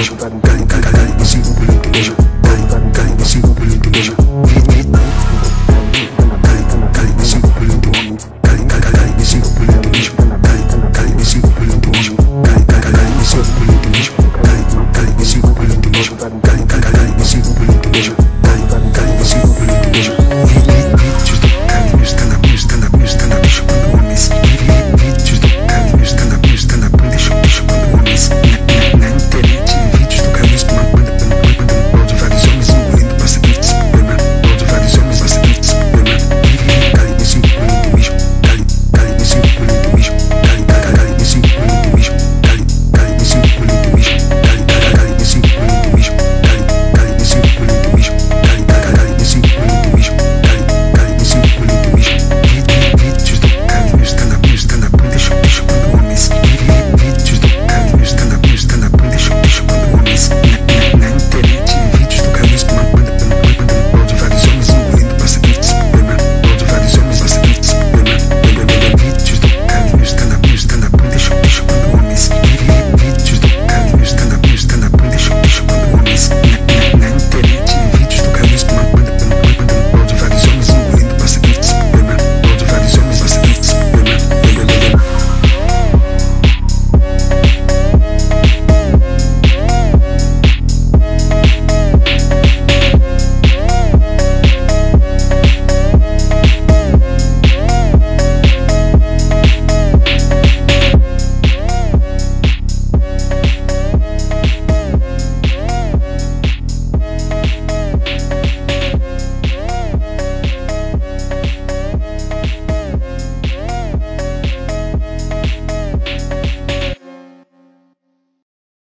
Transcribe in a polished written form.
lixo, cali de 5 por litro lixo, cali de 5 por litro lixo, cali de 5 por litro, cali de 5 por litro lixo, cali de 5 por litro lixo, cali de 5 por litro lixo, cali de 5 por litro lixo, cali de 5 por litro lixo.